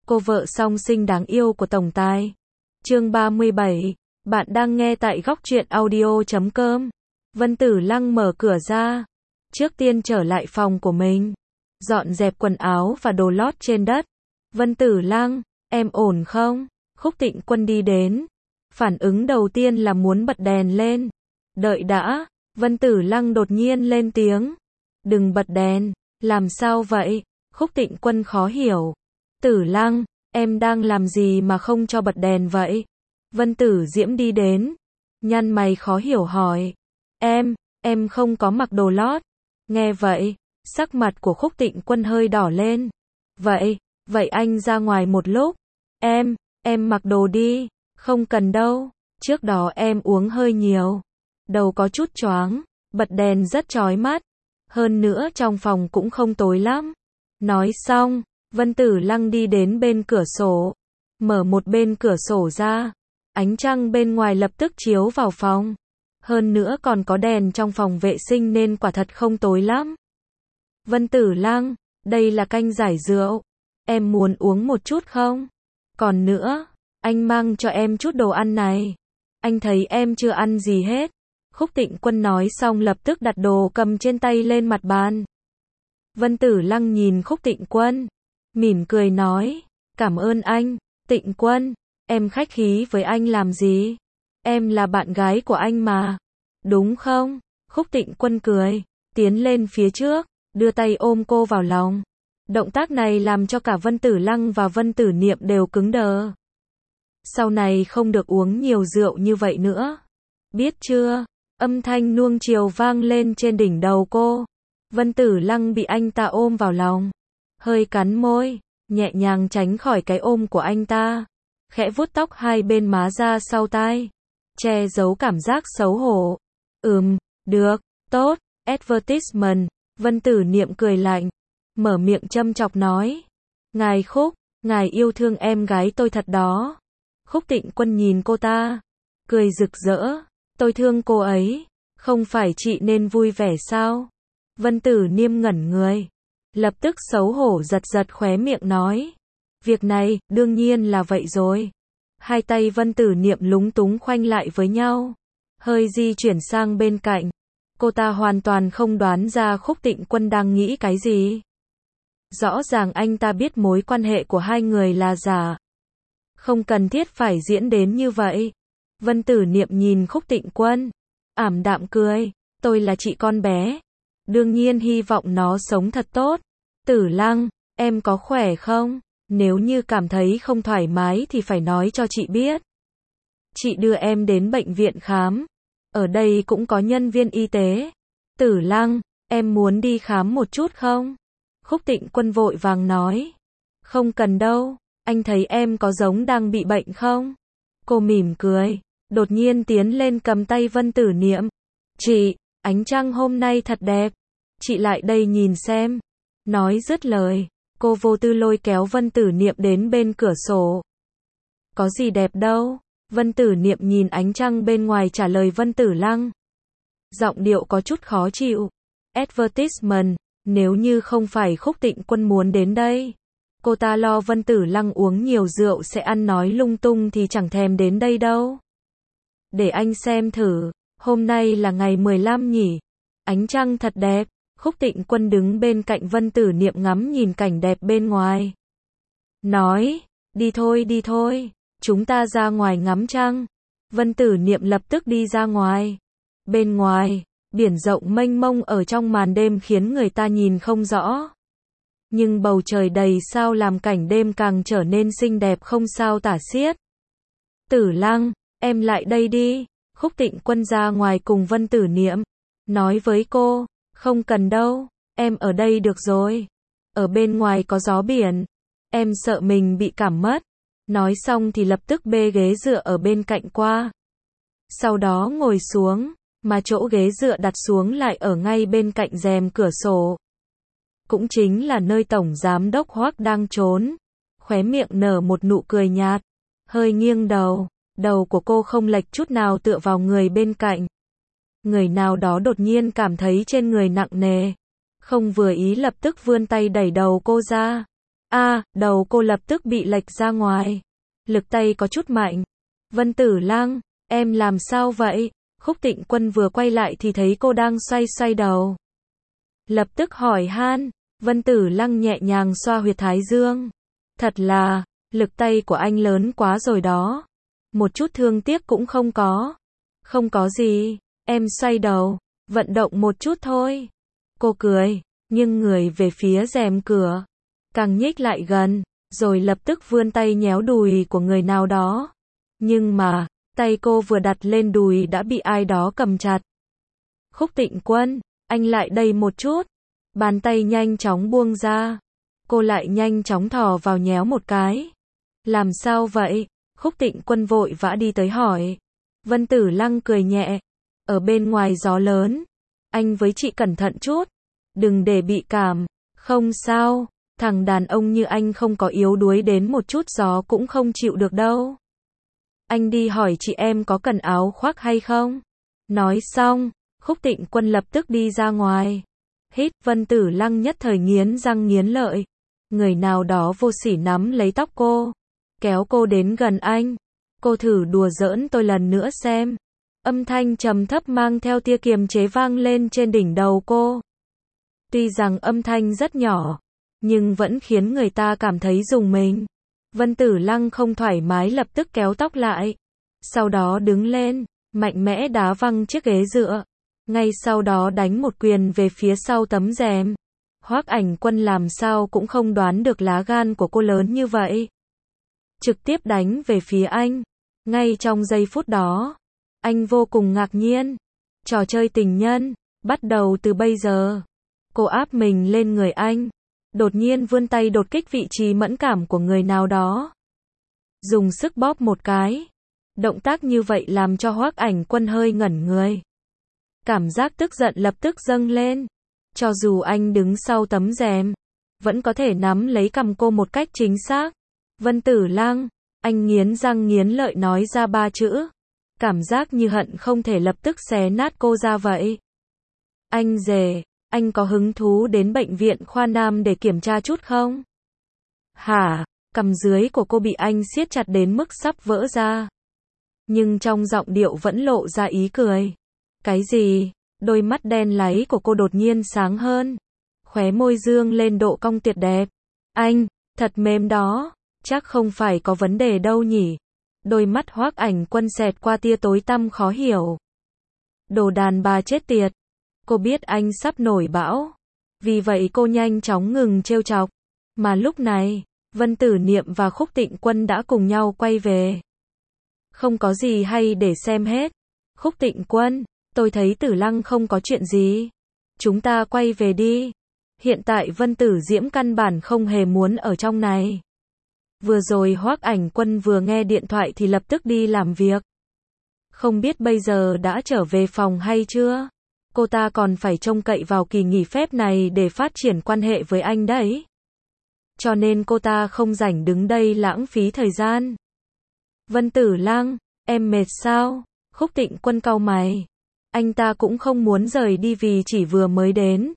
cô vợ song sinh đáng yêu của tổng tài. Chương 37, bạn đang nghe tại góc truyện audio.com. Vân Tử Lăng mở cửa ra, trước tiên trở lại phòng của mình, dọn dẹp quần áo và đồ lót trên đất. Vân Tử Lăng, em ổn không? Khúc Tịnh Quân đi đến, phản ứng đầu tiên là muốn bật đèn lên. Đợi đã, Vân Tử Lăng đột nhiên lên tiếng. Đừng bật đèn, làm sao vậy? Khúc Tịnh Quân khó hiểu. Tử Lăng, em đang làm gì mà không cho bật đèn vậy? Vân Tử Diễm đi đến, nhăn mày khó hiểu hỏi. Em không có mặc đồ lót. Nghe vậy, sắc mặt của Khúc Tịnh Quân hơi đỏ lên. Vậy anh ra ngoài một lúc. Em mặc đồ đi. Không cần đâu, trước đó em uống hơi nhiều, đầu có chút choáng, bật đèn rất chói mắt, hơn nữa trong phòng cũng không tối lắm. Nói xong, Vân Tử Lăng đi đến bên cửa sổ, mở một bên cửa sổ ra, ánh trăng bên ngoài lập tức chiếu vào phòng, hơn nữa còn có đèn trong phòng vệ sinh nên quả thật không tối lắm. Vân Tử Lăng, đây là canh giải rượu, em muốn uống một chút không? Còn nữa, anh mang cho em chút đồ ăn này. Anh thấy em chưa ăn gì hết. Khúc Tịnh Quân nói xong lập tức đặt đồ cầm trên tay lên mặt bàn. Vân Tử Lăng nhìn Khúc Tịnh Quân, mỉm cười nói, cảm ơn anh, Tịnh Quân, em khách khí với anh làm gì? Em là bạn gái của anh mà, đúng không? Khúc Tịnh Quân cười, tiến lên phía trước, đưa tay ôm cô vào lòng. Động tác này làm cho cả Vân Tử Lăng và Vân Tử Niệm đều cứng đờ. Sau này không được uống nhiều rượu như vậy nữa. Biết chưa? Âm thanh nuông chiều vang lên trên đỉnh đầu cô. Vân Tử Lăng bị anh ta ôm vào lòng, hơi cắn môi, nhẹ nhàng tránh khỏi cái ôm của anh ta, khẽ vuốt tóc hai bên má ra sau tai, che giấu cảm giác xấu hổ. Được, tốt, advertisement. Vân Tử Niệm cười lạnh, mở miệng châm chọc nói. Ngài Khúc, ngài yêu thương em gái tôi thật đó. Khúc Tịnh Quân nhìn cô ta, cười rực rỡ, tôi thương cô ấy, không phải chị nên vui vẻ sao? Vân Tử Niệm ngẩn người, lập tức xấu hổ giật giật khóe miệng nói, việc này, đương nhiên là vậy rồi. Hai tay Vân Tử Niệm lúng túng khoanh lại với nhau, hơi di chuyển sang bên cạnh, cô ta hoàn toàn không đoán ra Khúc Tịnh Quân đang nghĩ cái gì. Rõ ràng anh ta biết mối quan hệ của hai người là giả. Không cần thiết phải diễn đến như vậy. Vân Tử Niệm nhìn Khúc Tịnh Quân, ảm đạm cười, tôi là chị con bé, đương nhiên hy vọng nó sống thật tốt. Tử Lăng, em có khỏe không? Nếu như cảm thấy không thoải mái thì phải nói cho chị biết. Chị đưa em đến bệnh viện khám. Ở đây cũng có nhân viên y tế. Tử Lăng, em muốn đi khám một chút không? Khúc Tịnh Quân vội vàng nói. Không cần đâu. Anh thấy em có giống đang bị bệnh không? Cô mỉm cười, đột nhiên tiến lên cầm tay Vân Tử Niệm. Chị, ánh trăng hôm nay thật đẹp. Chị lại đây nhìn xem. Nói dứt lời, cô vô tư lôi kéo Vân Tử Niệm đến bên cửa sổ. Có gì đẹp đâu. Vân Tử Niệm nhìn ánh trăng bên ngoài trả lời Vân Tử Lăng. Giọng điệu có chút khó chịu. Advertisement, nếu như không phải Khúc Tịnh Quân muốn đến đây, cô ta lo Vân Tử Lăng uống nhiều rượu sẽ ăn nói lung tung thì chẳng thèm đến đây đâu. Để anh xem thử, hôm nay là ngày 15 nhỉ? Ánh trăng thật đẹp. Khúc Tịnh Quân đứng bên cạnh Vân Tử Niệm ngắm nhìn cảnh đẹp bên ngoài. Nói, đi thôi, chúng ta ra ngoài ngắm trăng. Vân Tử Niệm lập tức đi ra ngoài. Bên ngoài, biển rộng mênh mông ở trong màn đêm khiến người ta nhìn không rõ. Nhưng bầu trời đầy sao làm cảnh đêm càng trở nên xinh đẹp không sao tả xiết. Tử Lăng, em lại đây đi. Khúc Tịnh Quân ra ngoài cùng Vân Tử Niệm, nói với cô, không cần đâu, em ở đây được rồi. Ở bên ngoài có gió biển, em sợ mình bị cảm mất. Nói xong thì lập tức bê ghế dựa ở bên cạnh qua. Sau đó ngồi xuống, mà chỗ ghế dựa đặt xuống lại ở ngay bên cạnh rèm cửa sổ. Cũng chính là nơi Tổng Giám đốc Hoắc đang trốn. Khóe miệng nở một nụ cười nhạt, hơi nghiêng đầu, đầu của cô không lệch chút nào tựa vào người bên cạnh. Người nào đó đột nhiên cảm thấy trên người nặng nề, không vừa ý lập tức vươn tay đẩy đầu cô ra. Đầu cô lập tức bị lệch ra ngoài. Lực tay có chút mạnh. Vân Tử Lăng, em làm sao vậy? Khúc Tịnh Quân vừa quay lại thì thấy cô đang xoay xoay đầu. Lập tức hỏi han. Vân Tử Lăng nhẹ nhàng xoa huyệt thái dương. Thật là, lực tay của anh lớn quá rồi đó. Một chút thương tiếc cũng không có. Không có gì, em xoay đầu, vận động một chút thôi. Cô cười, nhưng người về phía rèm cửa. Càng nhích lại gần, rồi lập tức vươn tay nhéo đùi của người nào đó. Nhưng mà, tay cô vừa đặt lên đùi đã bị ai đó cầm chặt. Khúc Tịnh Quân, anh lại đây một chút. Bàn tay nhanh chóng buông ra. Cô lại nhanh chóng thò vào nhéo một cái. Làm sao vậy? Khúc Tịnh Quân vội vã đi tới hỏi. Vân Tử Lăng cười nhẹ. Ở bên ngoài gió lớn. Anh với chị cẩn thận chút. Đừng để bị cảm. Không sao. Thằng đàn ông như anh không có yếu đuối đến một chút gió cũng không chịu được đâu. Anh đi hỏi chị em có cần áo khoác hay không? Nói xong, Khúc Tịnh Quân lập tức đi ra ngoài. Hít, Vân Tử Lăng nhất thời nghiến răng nghiến lợi. Người nào đó vô sỉ nắm lấy tóc cô. Kéo cô đến gần anh. Cô thử đùa giỡn tôi lần nữa xem. Âm thanh trầm thấp mang theo tia kiềm chế vang lên trên đỉnh đầu cô. Tuy rằng âm thanh rất nhỏ, nhưng vẫn khiến người ta cảm thấy rùng mình. Vân Tử Lăng không thoải mái lập tức kéo tóc lại. Sau đó đứng lên, mạnh mẽ đá văng chiếc ghế dựa. Ngay sau đó đánh một quyền về phía sau tấm rèm. Hoắc Ảnh Quân làm sao cũng không đoán được lá gan của cô lớn như vậy. Trực tiếp đánh về phía anh. Ngay trong giây phút đó, anh vô cùng ngạc nhiên. Trò chơi tình nhân, bắt đầu từ bây giờ. Cô áp mình lên người anh. Đột nhiên vươn tay đột kích vị trí mẫn cảm của người nào đó. Dùng sức bóp một cái. Động tác như vậy làm cho Hoắc Ảnh Quân hơi ngẩn người. Cảm giác tức giận lập tức dâng lên. Cho dù anh đứng sau tấm rèm, vẫn có thể nắm lấy cằm cô một cách chính xác. Vân Tử Lăng, anh nghiến răng nghiến lợi nói ra 3 chữ. Cảm giác như hận không thể lập tức xé nát cô ra vậy. Anh Dề, anh có hứng thú đến bệnh viện khoa nam để kiểm tra chút không? Hả? Cằm dưới của cô bị anh siết chặt đến mức sắp vỡ ra. Nhưng trong giọng điệu vẫn lộ ra ý cười. Cái gì? Đôi mắt đen láy của cô đột nhiên sáng hơn. Khóe môi dương lên độ cong tuyệt đẹp. Anh, thật mềm đó. Chắc không phải có vấn đề đâu nhỉ? Đôi mắt Hoắc Ảnh Quân xẹt qua tia tối tăm khó hiểu. Đồ đàn bà chết tiệt. Cô biết anh sắp nổi bão. Vì vậy cô nhanh chóng ngừng trêu chọc. Mà lúc này, Vân Tử Niệm và Khúc Tịnh Quân đã cùng nhau quay về. Không có gì hay để xem hết. Khúc Tịnh Quân, tôi thấy Tử Lăng không có chuyện gì. Chúng ta quay về đi. Hiện tại Vân Tử Diễm căn bản không hề muốn ở trong này. Vừa rồi Hoắc Ảnh Quân vừa nghe điện thoại thì lập tức đi làm việc. Không biết bây giờ đã trở về phòng hay chưa? Cô ta còn phải trông cậy vào kỳ nghỉ phép này để phát triển quan hệ với anh đấy. Cho nên cô ta không rảnh đứng đây lãng phí thời gian. Vân Tử Lăng, em mệt sao? Khúc Tịnh Quân cau mày. Anh ta cũng không muốn rời đi vì chỉ vừa mới đến.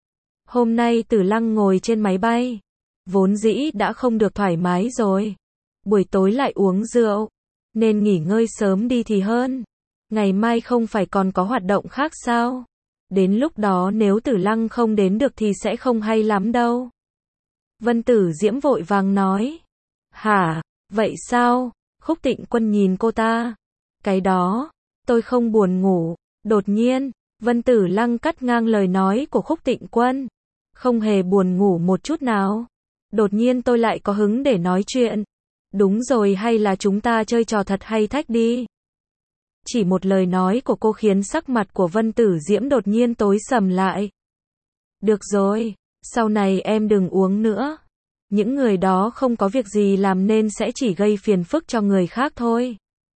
Hôm nay Tử Lăng ngồi trên máy bay. Vốn dĩ đã không được thoải mái rồi. Buổi tối lại uống rượu. Nên nghỉ ngơi sớm đi thì hơn. Ngày mai không phải còn có hoạt động khác sao? Đến lúc đó nếu Tử Lăng không đến được thì sẽ không hay lắm đâu. Vân Tử Diễm vội vàng nói. Hả? Vậy sao? Khúc Tịnh Quân nhìn cô ta. Cái đó, tôi không buồn ngủ. Đột nhiên, Vân Tử Lăng cắt ngang lời nói của Khúc Tịnh Quân. Không hề buồn ngủ một chút nào. Đột nhiên tôi lại có hứng để nói chuyện. Đúng rồi, hay là chúng ta chơi trò thật hay thách đi. Chỉ một lời nói của cô khiến sắc mặt của Vân Tử Diễm đột nhiên tối sầm lại. Được rồi, sau này em đừng uống nữa. Những người đó không có việc gì làm nên sẽ chỉ gây phiền phức cho người khác thôi.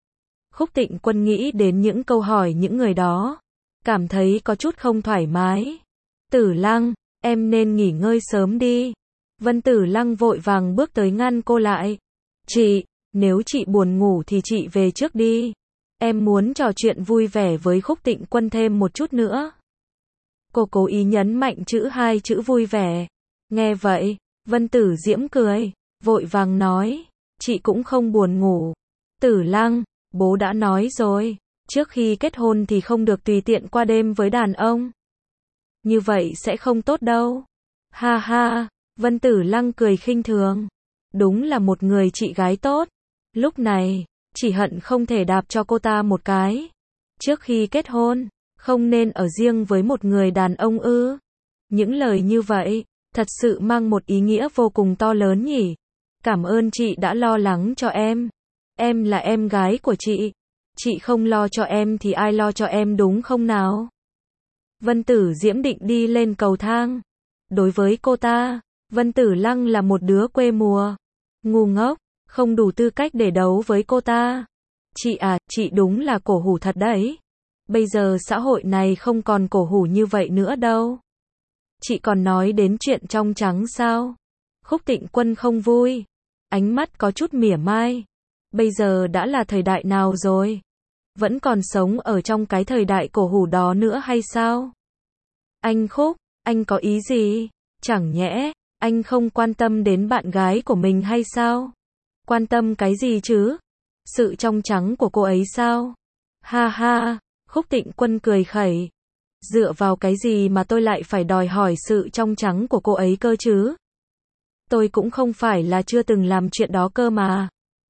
Khúc Tịnh Quân nghĩ đến những câu hỏi những người đó. Cảm thấy có chút không thoải mái. Tử Lăng, em nên nghỉ ngơi sớm đi. Vân Tử Lăng vội vàng bước tới ngăn cô lại. Chị, nếu chị buồn ngủ thì chị về trước đi. Em muốn trò chuyện vui vẻ với Khúc Tịnh Quân thêm một chút nữa. Cô cố ý nhấn mạnh hai chữ vui vẻ. Nghe vậy, Vân Tử Diễm cười, vội vàng nói, chị cũng không buồn ngủ. Tử Lăng, bố đã nói rồi, trước khi kết hôn thì không được tùy tiện qua đêm với đàn ông. Như vậy sẽ không tốt đâu. Ha ha, Vân Tử Lăng cười khinh thường. Đúng là một người chị gái tốt. Lúc này, chỉ hận không thể đạp cho cô ta một cái. Trước khi kết hôn, không nên ở riêng với một người đàn ông ư? Những lời như vậy, thật sự mang một ý nghĩa vô cùng to lớn nhỉ. Cảm ơn chị đã lo lắng cho em. Em là em gái của chị. Chị không lo cho em thì ai lo cho em đúng không nào? Vân Tử Diễm định đi lên cầu thang. Đối với cô ta, Vân Tử Lăng là một đứa quê mùa. Ngu ngốc, không đủ tư cách để đấu với cô ta. Chị à, chị đúng là cổ hủ thật đấy. Bây giờ xã hội này không còn cổ hủ như vậy nữa đâu. Chị còn nói đến chuyện trong trắng sao? Khúc Tịnh Quân không vui. Ánh mắt có chút mỉa mai. Bây giờ đã là thời đại nào rồi? Vẫn còn sống ở trong cái thời đại cổ hủ đó nữa hay sao? Anh Khúc, anh có ý gì? Chẳng nhẽ, anh không quan tâm đến bạn gái của mình hay sao? Quan tâm cái gì chứ? Sự trong trắng của cô ấy sao? Ha ha, Khúc Tịnh Quân cười khẩy. Dựa vào cái gì mà tôi lại phải đòi hỏi sự trong trắng của cô ấy cơ chứ? Tôi cũng không phải là chưa từng làm chuyện đó cơ mà.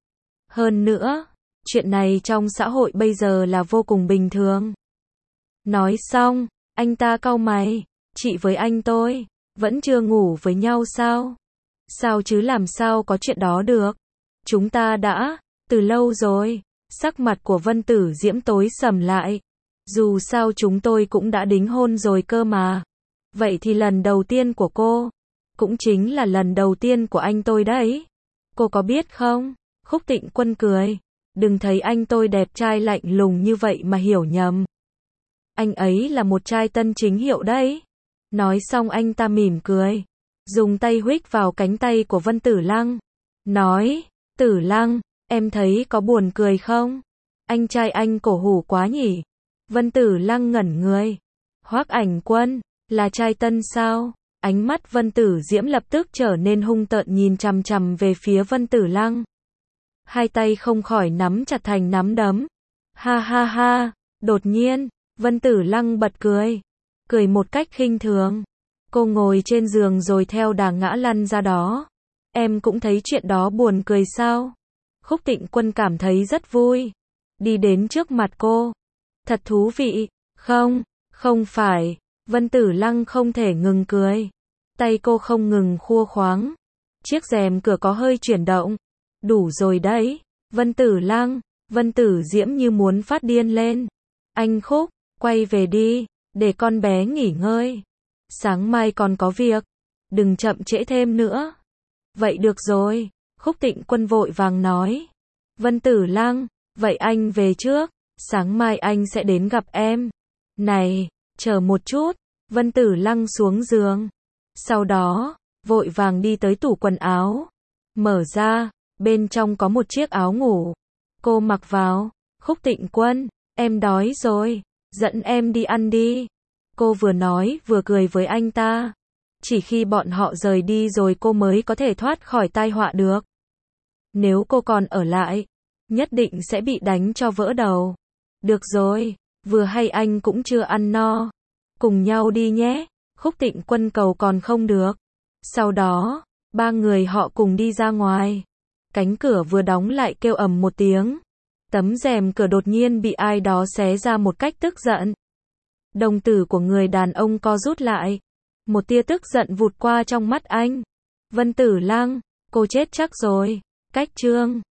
Hơn nữa, chuyện này trong xã hội bây giờ là vô cùng bình thường. Nói xong, anh ta cau mày, chị với anh tôi, vẫn chưa ngủ với nhau sao? Sao chứ làm sao có chuyện đó được? Chúng ta đã, từ lâu rồi, sắc mặt của Vân Tử Diễm tối sầm lại. Dù sao chúng tôi cũng đã đính hôn rồi cơ mà. Vậy thì lần đầu tiên của cô, cũng chính là lần đầu tiên của anh tôi đấy. Cô có biết không? Khúc Tịnh Quân cười. Đừng thấy anh tôi đẹp trai lạnh lùng như vậy mà hiểu nhầm. Anh ấy là một trai tân chính hiệu đấy. Nói xong anh ta mỉm cười. Dùng tay huých vào cánh tay của Vân Tử Lăng. Nói, Tử Lăng, em thấy có buồn cười không? Anh trai anh cổ hủ quá nhỉ? Vân Tử Lăng ngẩn người. Hoắc Ảnh Quân, là trai tân sao? Ánh mắt Vân Tử Diễm lập tức trở nên hung tợn nhìn chằm chằm về phía Vân Tử Lăng. Hai tay không khỏi nắm chặt thành nắm đấm. Ha ha ha, đột nhiên, Vân Tử Lăng bật cười. Cười một cách khinh thường. Cô ngồi trên giường rồi theo đà ngã lăn ra đó. Em cũng thấy chuyện đó buồn cười sao? Khúc Tịnh Quân cảm thấy rất vui. Đi đến trước mặt cô. Thật thú vị. Không, không phải. Vân Tử Lăng không thể ngừng cười. Tay cô không ngừng khua khoáng. Chiếc rèm cửa có hơi chuyển động. Đủ rồi đấy. Vân Tử Lăng, Vân Tử Diễm như muốn phát điên lên. Anh Khúc, quay về đi, để con bé nghỉ ngơi. Sáng mai còn có việc. Đừng chậm trễ thêm nữa. Vậy được rồi, Khúc Tịnh Quân vội vàng nói. Vân Tử Lăng, vậy anh về trước, sáng mai anh sẽ đến gặp em. Này, chờ một chút, Vân Tử Lăng xuống giường. Sau đó, vội vàng đi tới tủ quần áo. Mở ra, bên trong có một chiếc áo ngủ. Cô mặc vào. Khúc Tịnh Quân, em đói rồi, dẫn em đi ăn đi. Cô vừa nói vừa cười với anh ta. Chỉ khi bọn họ rời đi rồi cô mới có thể thoát khỏi tai họa được. Nếu cô còn ở lại, nhất định sẽ bị đánh cho vỡ đầu. Được rồi, vừa hay anh cũng chưa ăn no. Cùng nhau đi nhé. Khúc Tịnh Quân cầu còn không được. Sau đó, ba người họ cùng đi ra ngoài. Cánh cửa vừa đóng lại kêu ầm một tiếng. Tấm rèm cửa đột nhiên bị ai đó xé ra một cách tức giận. Đồng tử của người đàn ông co rút lại. Một tia tức giận vụt qua trong mắt anh. Vân Tử Lăng, cô chết chắc rồi. Cách chương